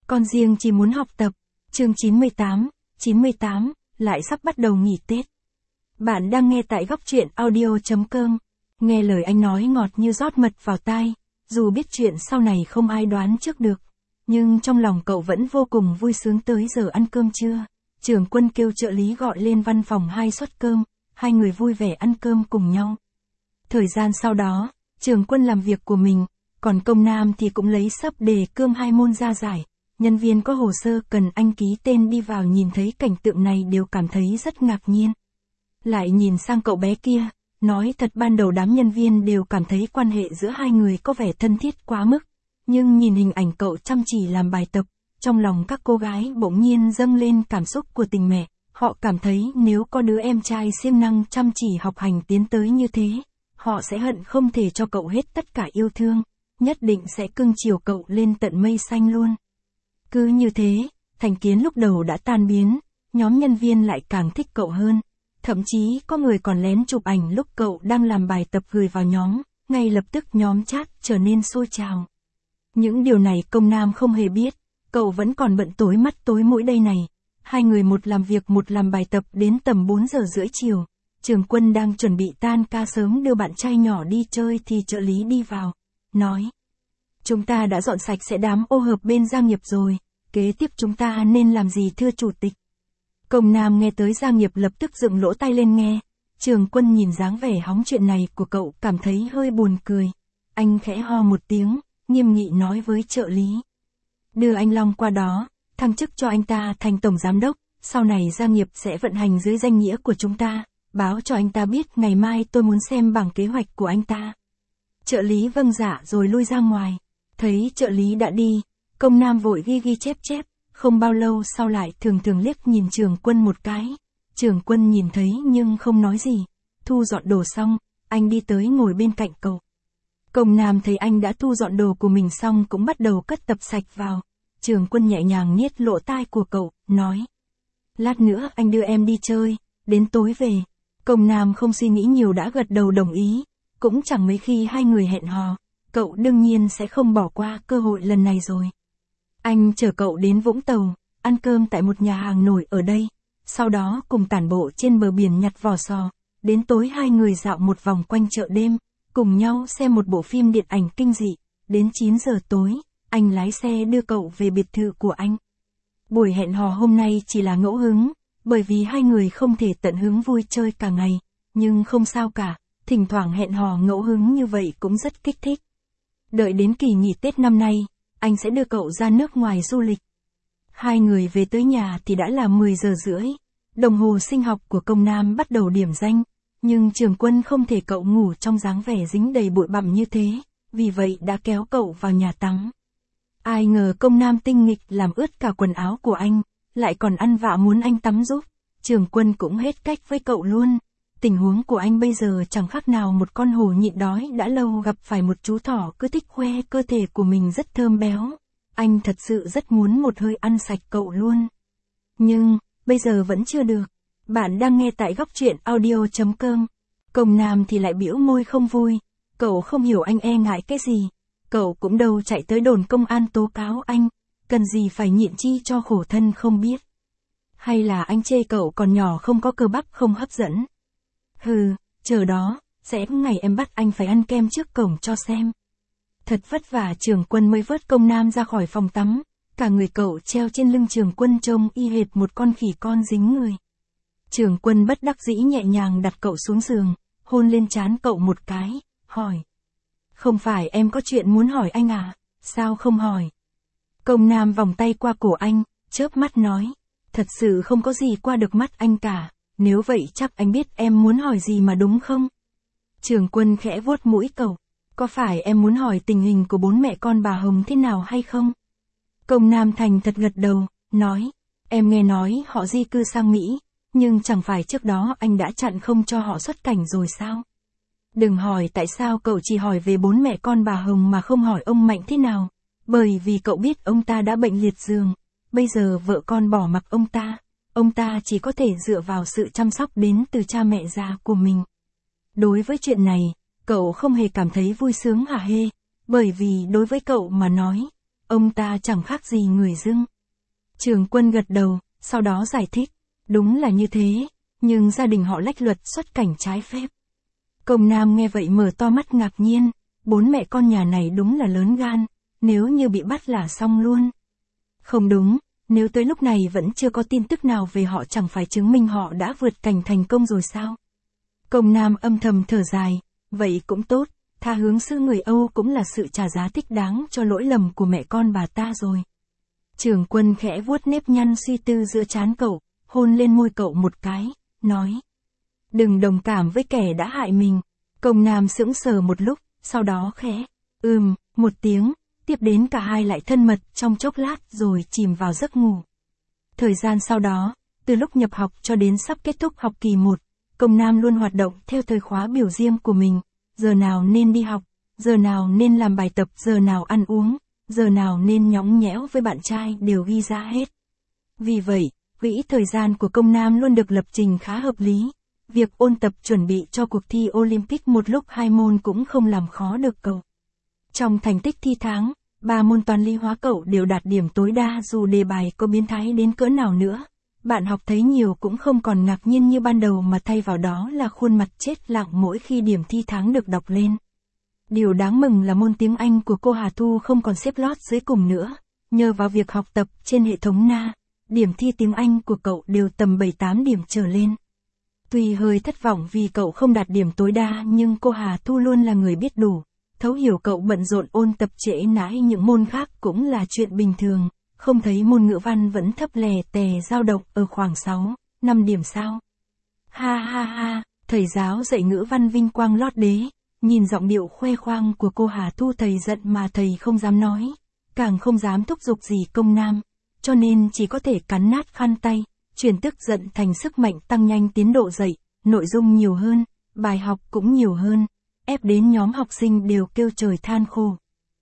Con riêng chỉ muốn học tập. Chương 98, lại sắp bắt đầu nghỉ Tết. Bạn đang nghe tại góc truyện audio.com. Nghe lời anh nói ngọt như rót mật vào tai, dù biết chuyện sau này không ai đoán trước được. Nhưng trong lòng cậu vẫn vô cùng vui sướng tới giờ ăn cơm trưa. Trưởng Quân kêu trợ lý gọi lên văn phòng 2 suất cơm, hai người vui vẻ ăn cơm cùng nhau. Thời gian sau đó, Trưởng Quân làm việc của mình, còn Công Nam thì cũng lấy sấp đề cương 2 môn ra giải. Nhân viên có hồ sơ cần anh ký tên đi vào nhìn thấy cảnh tượng này đều cảm thấy rất ngạc nhiên. Lại nhìn sang cậu bé kia, nói thật ban đầu đám nhân viên đều cảm thấy quan hệ giữa hai người có vẻ thân thiết quá mức. Nhưng nhìn hình ảnh cậu chăm chỉ làm bài tập, trong lòng các cô gái bỗng nhiên dâng lên cảm xúc của tình mẹ. Họ cảm thấy nếu có đứa em trai siêng năng chăm chỉ học hành tiến tới như thế, họ sẽ hận không thể cho cậu hết tất cả yêu thương, nhất định sẽ cưng chiều cậu lên tận mây xanh luôn. Cứ như thế, thành kiến lúc đầu đã tan biến, nhóm nhân viên lại càng thích cậu hơn. Thậm chí có người còn lén chụp ảnh lúc cậu đang làm bài tập gửi vào nhóm, ngay lập tức nhóm chat trở nên sôi trào. Những điều này Công Nam không hề biết, cậu vẫn còn bận tối mắt tối mũi đây này. Hai người một làm việc một làm bài tập đến tầm 4 giờ rưỡi chiều. Trưởng Quân đang chuẩn bị tan ca sớm đưa bạn trai nhỏ đi chơi thì trợ lý đi vào, nói. Chúng ta đã dọn sạch sẽ đám ô hợp bên Gia Nghiệp rồi, kế tiếp chúng ta nên làm gì thưa chủ tịch? Công Nam nghe tới Gia Nghiệp lập tức dựng lỗ tai lên nghe. Trưởng Quân nhìn dáng vẻ hóng chuyện này của cậu cảm thấy hơi buồn cười. Anh khẽ ho một tiếng, nghiêm nghị nói với trợ lý. Đưa anh Long qua đó, thăng chức cho anh ta thành tổng giám đốc, sau này Gia Nghiệp sẽ vận hành dưới danh nghĩa của chúng ta, báo cho anh ta biết ngày mai tôi muốn xem bảng kế hoạch của anh ta. Trợ lý vâng dạ rồi lui ra ngoài. Thấy trợ lý đã đi, Công Nam vội ghi chép, không bao lâu sau lại thường liếc nhìn Trưởng Quân một cái. Trưởng Quân nhìn thấy nhưng không nói gì. Thu dọn đồ xong, anh đi tới ngồi bên cạnh cậu. Công Nam thấy anh đã thu dọn đồ của mình xong cũng bắt đầu cất tập sạch vào. Trưởng Quân nhẹ nhàng niết lỗ tai của cậu, nói. Lát nữa anh đưa em đi chơi, đến tối về. Công Nam không suy nghĩ nhiều đã gật đầu đồng ý. Cũng chẳng mấy khi hai người hẹn hò, cậu đương nhiên sẽ không bỏ qua cơ hội lần này rồi. Anh chở cậu đến Vũng Tàu, ăn cơm tại một nhà hàng nổi ở đây. Sau đó cùng tản bộ trên bờ biển nhặt vỏ sò. Đến tối hai người dạo một vòng quanh chợ đêm, cùng nhau xem một bộ phim điện ảnh kinh dị. Đến 9 giờ tối, anh lái xe đưa cậu về biệt thự của anh. Buổi hẹn hò hôm nay chỉ là ngẫu hứng, bởi vì hai người không thể tận hứng vui chơi cả ngày. Nhưng không sao cả, thỉnh thoảng hẹn hò ngẫu hứng như vậy cũng rất kích thích. Đợi đến kỳ nghỉ Tết năm nay, anh sẽ đưa cậu ra nước ngoài du lịch. Hai người về tới nhà thì đã là 10 giờ rưỡi. Đồng hồ sinh học của Công Nam bắt đầu điểm danh, nhưng Trưởng Quân không thể cậu ngủ trong dáng vẻ dính đầy bụi bặm như thế, vì vậy đã kéo cậu vào nhà tắm. Ai ngờ Công Nam tinh nghịch làm ướt cả quần áo của anh, lại còn ăn vạ muốn anh tắm giúp. Trưởng Quân cũng hết cách với cậu luôn. Tình huống của anh bây giờ chẳng khác nào một con hổ nhịn đói đã lâu gặp phải một chú thỏ cứ thích khoe cơ thể của mình rất thơm béo. Anh thật sự rất muốn một hơi ăn sạch cậu luôn. Nhưng, bây giờ vẫn chưa được. Bạn đang nghe tại góc truyện audio.com. Công Nam thì lại bĩu môi không vui. Cậu không hiểu anh e ngại cái gì. Cậu cũng đâu chạy tới đồn công an tố cáo anh. Cần gì phải nhịn chi cho khổ thân không biết. Hay là anh chê cậu còn nhỏ không có cơ bắp không hấp dẫn. Hừ, chờ đó, sẽ ngày em bắt anh phải ăn kem trước cổng cho xem. Thật vất vả Trưởng Quân mới vớt Công Nam ra khỏi phòng tắm. Cả người cậu treo trên lưng Trưởng Quân trông y hệt một con khỉ con dính người. Trưởng Quân bất đắc dĩ nhẹ nhàng đặt cậu xuống giường, hôn lên trán cậu một cái, hỏi. Không phải em có chuyện muốn hỏi anh à, sao không hỏi? Công Nam vòng tay qua cổ anh, chớp mắt nói. Thật sự không có gì qua được mắt anh cả, nếu vậy chắc anh biết em muốn hỏi gì mà đúng không? Trưởng Quân khẽ vuốt mũi cậu. Có phải em muốn hỏi tình hình của 4 mẹ con bà Hồng thế nào hay không? Công Nam thành thật gật đầu, nói. Em nghe nói họ di cư sang Mỹ, nhưng chẳng phải trước đó anh đã chặn không cho họ xuất cảnh rồi sao? Đừng hỏi tại sao cậu chỉ hỏi về 4 mẹ con bà Hồng mà không hỏi ông Mạnh thế nào. Bởi vì cậu biết ông ta đã bệnh liệt giường. Bây giờ vợ con bỏ mặc ông ta chỉ có thể dựa vào sự chăm sóc đến từ cha mẹ già của mình. Đối với chuyện này, cậu không hề cảm thấy vui sướng hả hê, bởi vì đối với cậu mà nói, ông ta chẳng khác gì người dưng. Trường Quân gật đầu, sau đó giải thích, đúng là như thế, nhưng gia đình họ lách luật xuất cảnh trái phép. Công Nam nghe vậy mở to mắt ngạc nhiên, 4 mẹ con nhà này đúng là lớn gan, nếu như bị bắt là xong luôn. Không đúng, nếu tới lúc này vẫn chưa có tin tức nào về họ chẳng phải chứng minh họ đã vượt cảnh thành công rồi sao? Công Nam âm thầm thở dài, vậy cũng tốt, tha hướng sư người Âu cũng là sự trả giá thích đáng cho lỗi lầm của mẹ con bà ta rồi. Trường Quân khẽ vuốt nếp nhăn suy tư giữa trán cậu, hôn lên môi cậu một cái, nói. Đừng đồng cảm với kẻ đã hại mình. Công Nam sững sờ một lúc, sau đó khẽ, một tiếng, tiếp đến cả hai lại thân mật trong chốc lát rồi chìm vào giấc ngủ. Thời gian sau đó, từ lúc nhập học cho đến sắp kết thúc học kỳ 1, Công Nam luôn hoạt động theo thời khóa biểu riêng của mình, giờ nào nên đi học, giờ nào nên làm bài tập, giờ nào ăn uống, giờ nào nên nhõng nhẽo với bạn trai đều ghi ra hết. Vì vậy, quỹ thời gian của Công Nam luôn được lập trình khá hợp lý. Việc ôn tập chuẩn bị cho cuộc thi Olympic một lúc 2 môn cũng không làm khó được cậu. Trong thành tích thi tháng, 3 môn toán lý hóa cậu đều đạt điểm tối đa dù đề bài có biến thái đến cỡ nào nữa. Bạn học thấy nhiều cũng không còn ngạc nhiên như ban đầu mà thay vào đó là khuôn mặt chết lặng mỗi khi điểm thi tháng được đọc lên. Điều đáng mừng là môn tiếng Anh của cô Hà Thu không còn xếp lót dưới cùng nữa. Nhờ vào việc học tập trên hệ thống Na, điểm thi tiếng Anh của cậu đều tầm 7-8 điểm trở lên. Tuy hơi thất vọng vì cậu không đạt điểm tối đa nhưng cô Hà Thu luôn là người biết đủ, thấu hiểu cậu bận rộn ôn tập trễ nải những môn khác cũng là chuyện bình thường, không thấy môn ngữ văn vẫn thấp lè tè dao động ở khoảng 6-5 điểm sao. Ha ha ha, thầy giáo dạy ngữ văn vinh quang lót đế, nhìn giọng điệu khoe khoang của cô Hà Thu thầy giận mà thầy không dám nói, càng không dám thúc giục gì Công Nam, cho nên chỉ có thể cắn nát khăn tay. Chuyển tức giận thành sức mạnh tăng nhanh tiến độ dạy, nội dung nhiều hơn, bài học cũng nhiều hơn, ép đến nhóm học sinh đều kêu trời than khổ.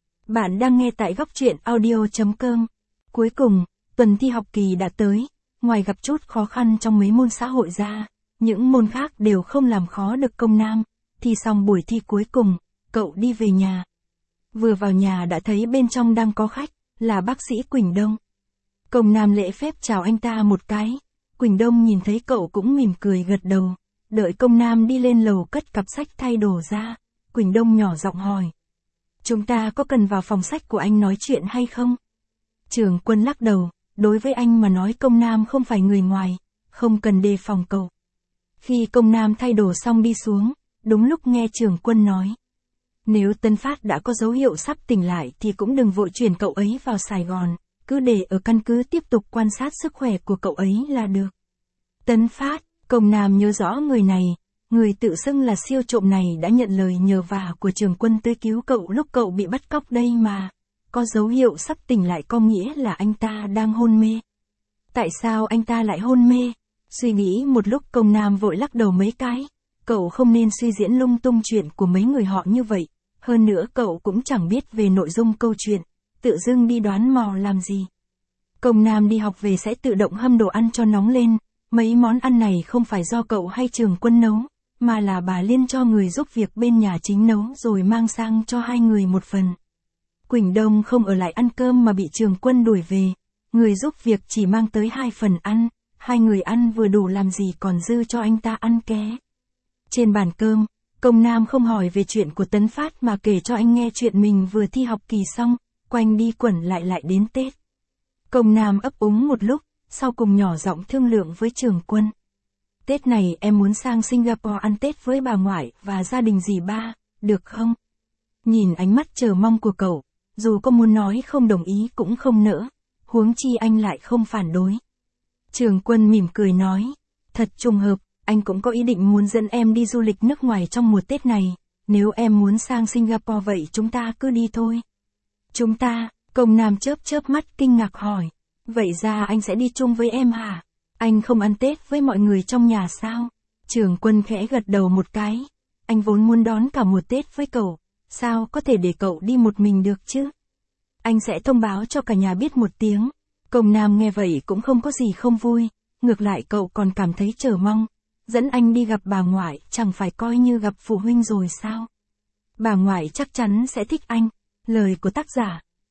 Bạn đang nghe tại góc truyện audio.com. Cuối cùng, tuần thi học kỳ đã tới, ngoài gặp chút khó khăn trong mấy môn xã hội ra, những môn khác đều không làm khó được Công Nam. Thi xong buổi thi cuối cùng, cậu đi về nhà. Vừa vào nhà đã thấy bên trong đang có khách, là bác sĩ Quỳnh Đông. Công Nam lễ phép chào anh ta một cái. Quỳnh Đông nhìn thấy cậu cũng mỉm cười gật đầu, đợi Công Nam đi lên lầu cất cặp sách thay đồ ra, Quỳnh Đông nhỏ giọng hỏi. Chúng ta có cần vào phòng sách của anh nói chuyện hay không? Trường Quân lắc đầu, đối với anh mà nói Công Nam không phải người ngoài, không cần đề phòng cậu. Khi Công Nam thay đồ xong đi xuống, đúng lúc nghe Trường Quân nói. Nếu Tân Phát đã có dấu hiệu sắp tỉnh lại thì cũng đừng vội chuyển cậu ấy vào Sài Gòn. Cứ để ở căn cứ tiếp tục quan sát sức khỏe của cậu ấy là được. Tân Phát, Công Nam nhớ rõ người này, người tự xưng là siêu trộm này đã nhận lời nhờ vả của Trường Quân tới cứu cậu lúc cậu bị bắt cóc đây mà. Có dấu hiệu sắp tỉnh lại có nghĩa là anh ta đang hôn mê. Tại sao anh ta lại hôn mê? Suy nghĩ một lúc Công Nam vội lắc đầu mấy cái. Cậu không nên suy diễn lung tung chuyện của mấy người họ như vậy. Hơn nữa cậu cũng chẳng biết về nội dung câu chuyện. Tự dưng đi đoán mò làm gì. Công Nam đi học về sẽ tự động hâm đồ ăn cho nóng lên, mấy món ăn này không phải do cậu hay Trường Quân nấu, mà là bà Liên cho người giúp việc bên nhà chính nấu rồi mang sang cho hai người một phần. Quỳnh Đông không ở lại ăn cơm mà bị Trường Quân đuổi về, người giúp việc chỉ mang tới 2 phần ăn, hai người ăn vừa đủ làm gì còn dư cho anh ta ăn ké. Trên bàn cơm, Công Nam không hỏi về chuyện của Tấn Phát mà kể cho anh nghe chuyện mình vừa thi học kỳ xong. Quanh đi quẩn lại đến Tết. Công Nam ấp úng một lúc, sau cùng nhỏ giọng thương lượng với Trường Quân. Tết này em muốn sang Singapore ăn Tết với bà ngoại và gia đình dì ba, được không? Nhìn ánh mắt chờ mong của cậu, dù có muốn nói không đồng ý cũng không nỡ, huống chi anh lại không phản đối. Trường Quân mỉm cười nói, thật trùng hợp, anh cũng có ý định muốn dẫn em đi du lịch nước ngoài trong mùa Tết này, nếu em muốn sang Singapore vậy chúng ta cứ đi thôi. Chúng ta, Công Nam chớp mắt kinh ngạc hỏi. Vậy ra anh sẽ đi chung với em hả? Anh không ăn Tết với mọi người trong nhà sao? Trường Quân khẽ gật đầu một cái. Anh vốn muốn đón cả mùa Tết với cậu. Sao có thể để cậu đi một mình được chứ? Anh sẽ thông báo cho cả nhà biết một tiếng. Công Nam nghe vậy cũng không có gì không vui. Ngược lại cậu còn cảm thấy chờ mong. Dẫn anh đi gặp bà ngoại chẳng phải coi như gặp phụ huynh rồi sao? Bà ngoại chắc chắn sẽ thích anh. Lời của tác giả.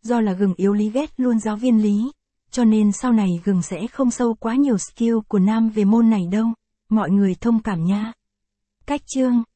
Do là gừng yếu lý ghét luôn giáo viên Lý, cho nên sau này gừng sẽ không sâu quá nhiều skill của Nam về môn này đâu, mọi người thông cảm nha. Cách chương